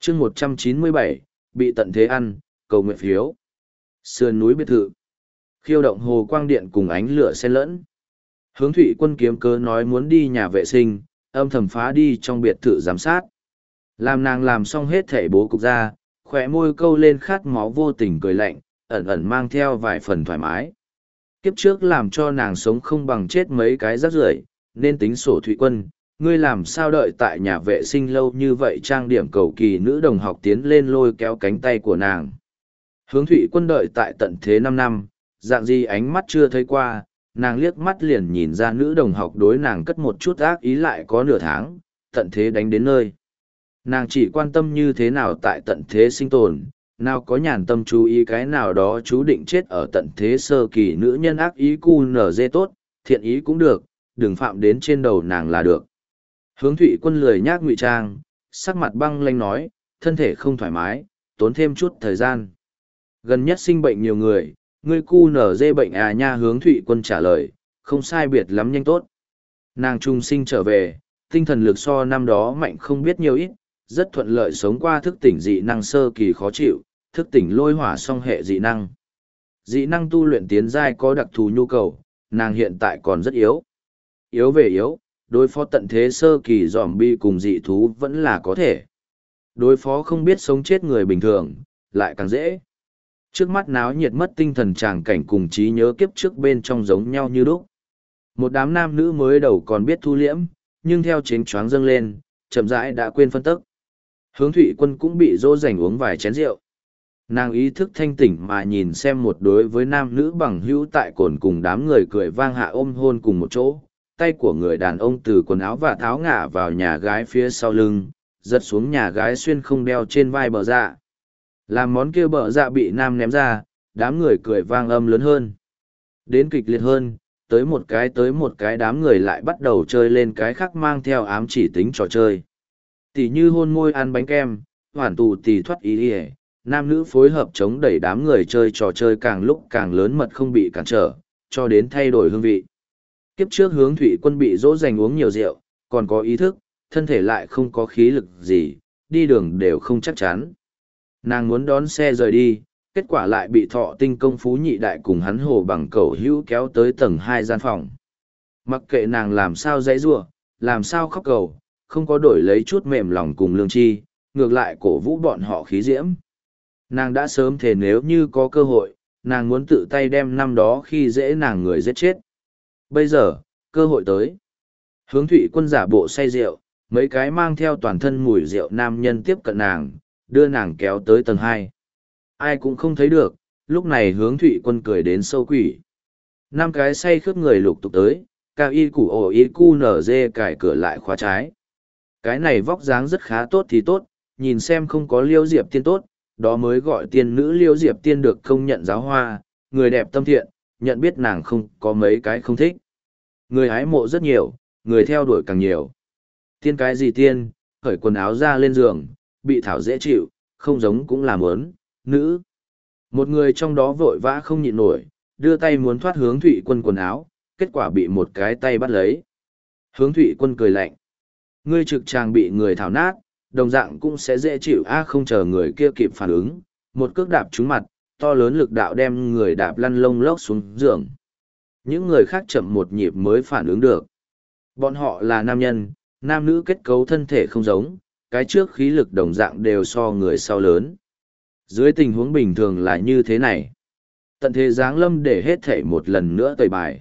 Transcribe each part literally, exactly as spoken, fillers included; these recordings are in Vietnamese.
chương một trăm chín mươi bảy, bị tận thế ăn, cầu nguyện phiếu. Sườn núi biệt thự. Khiêu động hồ quang điện cùng ánh lửa xen lẫn. Hướng Thụy Quân kiếm cớ nói muốn đi nhà vệ sinh, âm thầm phá đi trong biệt thự giám sát. Làm nàng làm xong hết thảy bố cục ra, khỏe môi câu lên khát máu vô tình cười lạnh, ẩn ẩn mang theo vài phần thoải mái. Kiếp trước làm cho nàng sống không bằng chết mấy cái rác rưởi, nên tính sổ Thụy Quân, ngươi làm sao đợi tại nhà vệ sinh lâu như vậy trang điểm cầu kỳ nữ đồng học tiến lên lôi kéo cánh tay của nàng. Hướng Thụy Quân đợi tại tận thế năm năm, dạng gì ánh mắt chưa thấy qua, nàng liếc mắt liền nhìn ra nữ đồng học đối nàng cất một chút ác ý lại có nửa tháng, tận thế đánh đến nơi. Nàng chỉ quan tâm như thế nào tại tận thế sinh tồn, nào có nhàn tâm chú ý cái nào đó chú định chết ở tận thế sơ kỳ nữ nhân ác ý cu nở dê tốt, thiện ý cũng được, đừng phạm đến trên đầu nàng là được. Hướng Thụy Quân lười nhác ngụy trang, sắc mặt băng lanh nói, thân thể không thoải mái, tốn thêm chút thời gian. Gần nhất sinh bệnh nhiều người, ngươi cu nở dê bệnh à nha. Hướng Thụy Quân trả lời, không sai biệt lắm nhanh tốt. Nàng trung sinh trở về, tinh thần lực so năm đó mạnh không biết nhiều ít, rất thuận lợi sống qua thức tỉnh dị năng sơ kỳ khó chịu, thức tỉnh lôi hỏa song hệ dị năng. Dị năng tu luyện tiến giai có đặc thù nhu cầu, nàng hiện tại còn rất yếu. Yếu về yếu, đối phó tận thế sơ kỳ zombie cùng dị thú vẫn là có thể. Đối phó không biết sống chết người bình thường, lại càng dễ. Trước mắt náo nhiệt mất tinh thần tràng cảnh cùng trí nhớ kiếp trước bên trong giống nhau như lúc. Một đám nam nữ mới đầu còn biết thu liễm, nhưng theo chến choáng dâng lên, chậm rãi đã quên phân tức. Hướng Thụy Quân cũng bị dỗ dành uống vài chén rượu. Nàng ý thức thanh tỉnh mà nhìn xem một đối với nam nữ bằng hữu tại cồn cùng đám người cười vang hạ ôm hôn cùng một chỗ. Tay của người đàn ông từ quần áo và tháo ngả vào nhà gái phía sau lưng, giật xuống nhà gái xuyên không đeo trên vai bờ dạ. Làm món kia bờ dạ bị nam ném ra, đám người cười vang âm lớn hơn. Đến kịch liệt hơn, tới một cái tới một cái đám người lại bắt đầu chơi lên cái khác mang theo ám chỉ tính trò chơi. Tỷ như hôn môi ăn bánh kem, hoàn tù tì thoát ý ỉa, nam nữ phối hợp chống đẩy đám người chơi trò chơi càng lúc càng lớn mật không bị cản trở, cho đến thay đổi hương vị. Kiếp trước Hướng Thụy Quân bị dỗ dành uống nhiều rượu, còn có ý thức, thân thể lại không có khí lực gì, đi đường đều không chắc chắn. Nàng muốn đón xe rời đi, kết quả lại bị Thọ Tinh công phú nhị đại cùng hắn hồ bằng cầu hữu kéo tới tầng hai gian phòng. Mặc kệ nàng làm sao dãy giụa, làm sao khóc cầu, không có đổi lấy chút mềm lòng cùng lương chi, ngược lại cổ vũ bọn họ khí diễm. Nàng đã sớm thề nếu như có cơ hội, nàng muốn tự tay đem năm đó khi dễ nàng người giết chết. Bây giờ, cơ hội tới. Hướng Thụy Quân giả bộ say rượu, mấy cái mang theo toàn thân mùi rượu nam nhân tiếp cận nàng, đưa nàng kéo tới tầng hai. Ai cũng không thấy được, lúc này Hướng Thụy Quân cười đến sâu quỷ. Năm cái say khướt người lục tục tới, cao y củ ổ y cu nở dê cài cửa lại khóa trái. Cái này vóc dáng rất khá tốt thì tốt, nhìn xem không có Liêu Diệp Tiên tốt, đó mới gọi tiên nữ Liêu Diệp Tiên được công nhận giáo hoa, người đẹp tâm thiện, nhận biết nàng không có mấy cái không thích. Người hái mộ rất nhiều, người theo đuổi càng nhiều. Tiên cái gì tiên, khởi quần áo ra lên giường, bị thảo dễ chịu, không giống cũng làm ớn, nữ. Một người trong đó vội vã không nhịn nổi, đưa tay muốn thoát Hướng Thụy Quân quần áo, kết quả bị một cái tay bắt lấy. Hướng Thụy Quân cười lạnh. Ngươi trực tràng bị người thảo nát, đồng dạng cũng sẽ dễ chịu a. Không chờ người kia kịp phản ứng, một cước đạp trúng mặt, to lớn lực đạo đem người đạp lăn lông lốc xuống giường. Những người khác chậm một nhịp mới phản ứng được. Bọn họ là nam nhân, nam nữ kết cấu thân thể không giống, cái trước khí lực đồng dạng đều so người sau lớn. Dưới tình huống bình thường là như thế này. Tận thế giáng lâm để hết thể một lần nữa tẩy bài.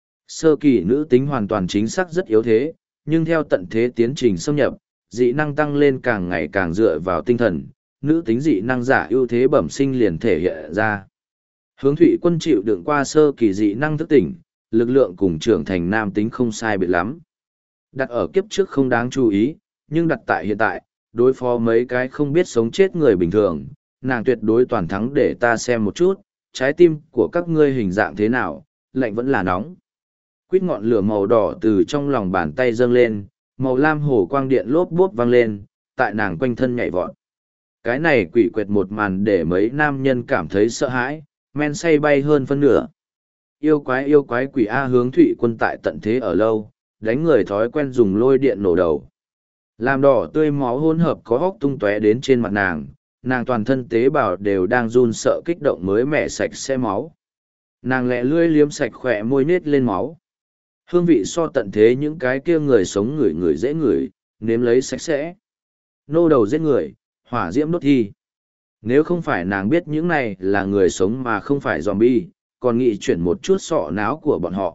Sơ kỳ nữ tính hoàn toàn chính xác rất yếu thế, nhưng theo tận thế tiến trình xâm nhập, dị năng tăng lên càng ngày càng dựa vào tinh thần, nữ tính dị năng giả ưu thế bẩm sinh liền thể hiện ra. Hướng Thụy Quân chịu đựng qua sơ kỳ dị năng thức tỉnh, lực lượng cùng trưởng thành nam tính không sai biệt lắm. Đặt ở kiếp trước không đáng chú ý, nhưng đặt tại hiện tại, đối phó mấy cái không biết sống chết người bình thường, nàng tuyệt đối toàn thắng. Để ta xem một chút, trái tim của các ngươi hình dạng thế nào, lạnh vẫn là nóng. Quýt ngọn lửa màu đỏ từ trong lòng bàn tay dâng lên, màu lam hổ quang điện lốp bốp vang lên, tại nàng quanh thân nhảy vọt. Cái này quỷ quệt một màn để mấy nam nhân cảm thấy sợ hãi, men say bay hơn phân nửa. Yêu quái yêu quái quỷ A. Hướng Thụy Quân tại tận thế ở lâu, đánh người thói quen dùng lôi điện nổ đầu. Làm đỏ tươi máu hỗn hợp có hốc tung tóe đến trên mặt nàng, nàng toàn thân tế bào đều đang run sợ kích động mới mẻ sạch sẽ máu. Nàng lẹ lưỡi liếm sạch khỏe môi nết lên máu. Hương vị so tận thế những cái kia người sống ngửi ngửi dễ ngửi, nếm lấy sạch sẽ. Nô đầu giết người, hỏa diễm đốt thi. Nếu không phải nàng biết những này là người sống mà không phải zombie, còn nghĩ chuyển một chút sọ não của bọn họ.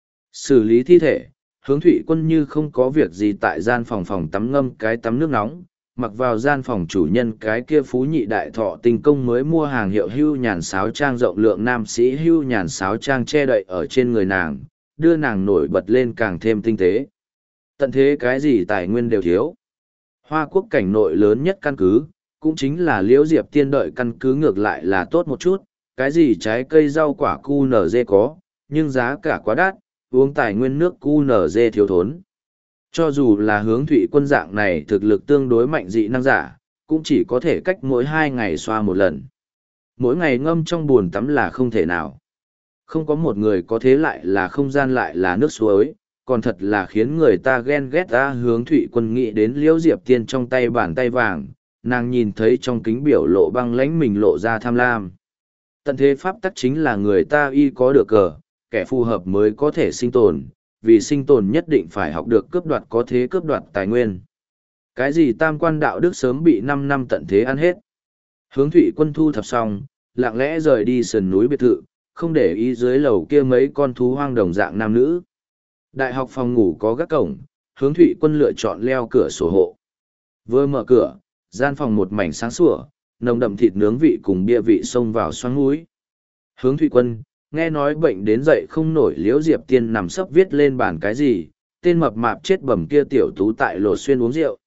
Xử lý thi thể, Hướng Thụy Quân như không có việc gì tại gian phòng phòng tắm ngâm cái tắm nước nóng, mặc vào gian phòng chủ nhân cái kia phú nhị đại thọ tinh công mới mua hàng hiệu hưu nhàn sáo trang rộng lượng nam sĩ hưu nhàn sáo trang che đậy ở trên người nàng, đưa nàng nổi bật lên càng thêm tinh tế. Tận thế cái gì tài nguyên đều thiếu. Hoa quốc cảnh nội lớn nhất căn cứ, cũng chính là Liễu Diệp Tiên đợi căn cứ ngược lại là tốt một chút, cái gì trái cây rau quả cu nở dê có, nhưng giá cả quá đắt, uống tài nguyên nước cu nở dê thiếu thốn. Cho dù là Hướng Thụy Quân dạng này thực lực tương đối mạnh dị năng giả, cũng chỉ có thể cách mỗi hai ngày xoa một lần. Mỗi ngày ngâm trong bồn tắm là không thể nào. Không có một người có thế lại là không gian lại là nước suối, còn thật là khiến người ta ghen ghét ta. Hướng Thụy Quân nghĩ đến Liễu Diệp Tiên trong tay bàn tay vàng, nàng nhìn thấy trong kính biểu lộ băng lãnh mình lộ ra tham lam. Tận thế pháp tắc chính là người ta y có được cờ, kẻ phù hợp mới có thể sinh tồn, vì sinh tồn nhất định phải học được cướp đoạt có thế cướp đoạt tài nguyên. Cái gì tam quan đạo đức sớm bị năm năm tận thế ăn hết. Hướng Thụy Quân thu thập xong, lặng lẽ rời đi sườn núi biệt thự, không để ý dưới lầu kia mấy con thú hoang đồng dạng nam nữ. Đại học phòng ngủ có gác cổng, Hướng Thụy Quân lựa chọn leo cửa sổ hộ. Vừa mở cửa, gian phòng một mảnh sáng sủa, nồng đậm thịt nướng vị cùng bia vị xông vào xoắn mũi. Hướng Thụy Quân, nghe nói bệnh đến dậy không nổi. Liễu Diệp Tiên nằm sấp viết lên bàn cái gì, tên mập mạp chết bẩm kia tiểu tú tại lột xuyên uống rượu.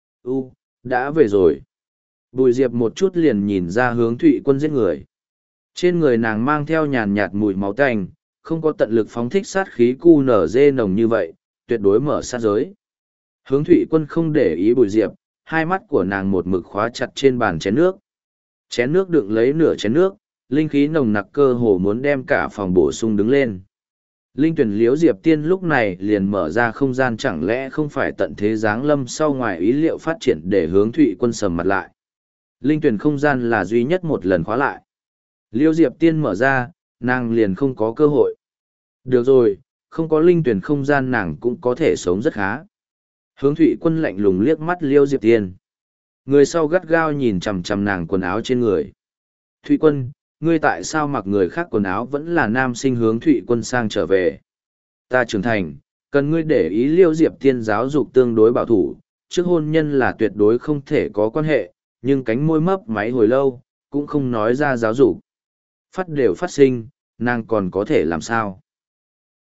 U, đã về rồi. Bùi Diệp một chút liền nhìn ra Hướng Thụy Quân giết người. Trên người nàng mang theo nhàn nhạt mùi máu tanh, không có tận lực phóng thích sát khí cu nở dê nồng như vậy, tuyệt đối mở sát giới. Hướng Thụy Quân không để ý Bùi Diệp, hai mắt của nàng một mực khóa chặt trên bàn chén nước. Chén nước đựng lấy nửa chén nước, linh khí nồng nặc cơ hồ muốn đem cả phòng bổ sung đứng lên. Linh tuyển Liễu Diệp Tiên lúc này liền mở ra không gian, chẳng lẽ không phải tận thế giáng lâm sau ngoài ý liệu phát triển để Hướng Thụy Quân sầm mặt lại. Linh tuyển không gian là duy nhất một lần khóa lại. Liễu Diệp Tiên mở ra, nàng liền không có cơ hội. Được rồi, không có linh tuyển không gian nàng cũng có thể sống rất khá. Hướng Thụy Quân lạnh lùng liếc mắt Liễu Diệp Tiên. Người sau gắt gao nhìn chằm chằm nàng quần áo trên người. Thụy Quân, ngươi tại sao mặc người khác quần áo vẫn là nam sinh? Hướng Thụy Quân sang trở về. Ta trưởng thành, cần ngươi để ý. Liễu Diệp Tiên giáo dục tương đối bảo thủ, trước hôn nhân là tuyệt đối không thể có quan hệ, nhưng cánh môi mấp máy hồi lâu, cũng không nói ra giáo dục. Phát đều phát sinh, nàng còn có thể làm sao?